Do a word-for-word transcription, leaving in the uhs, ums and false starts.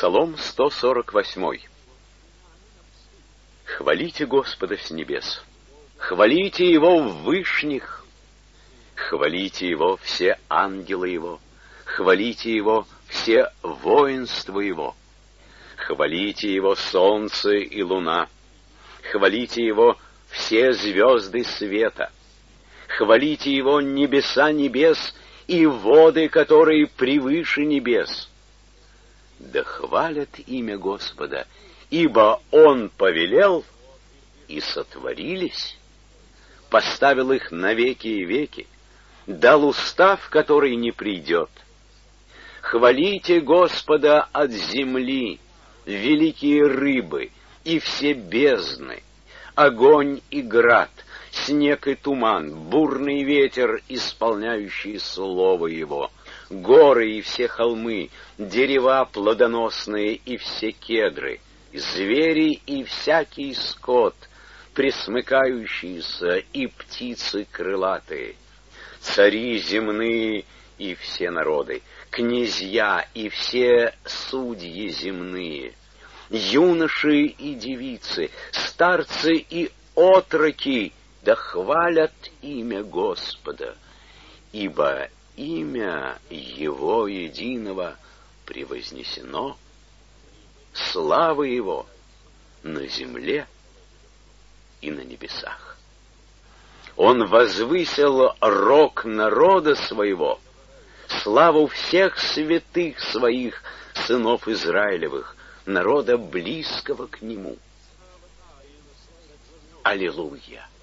Псалом сто сорок восемь. Хвалите Господа с небес, хвалите Его в вышних, хвалите Его все ангелы Его, хвалите Его все воинства Его, хвалите Его солнце и луна, хвалите Его все звезды света, хвалите Его небеса небес и воды, которые превыше небес. Да хвалят имя Господа, ибо Он повелел, и сотворились, поставил их на веки и веки, дал устав, который не придет. Хвалите Господа от земли, великие рыбы и все бездны, огонь и град, снег и туман, бурный ветер, исполняющий слово Его, горы и все холмы, дерева плодоносные и все кедры, звери и всякий скот, пресмыкающиеся и птицы крылатые, цари земные и все народы, князья и все судьи земные, юноши и девицы, старцы и отроки, да хвалят имя Господа, ибо имя Его единого превознесено, слава Его на земле и на небесах. Он возвысил рог народа своего, славу всех святых своих, сынов Израилевых, народа близкого к Нему. Аллилуйя!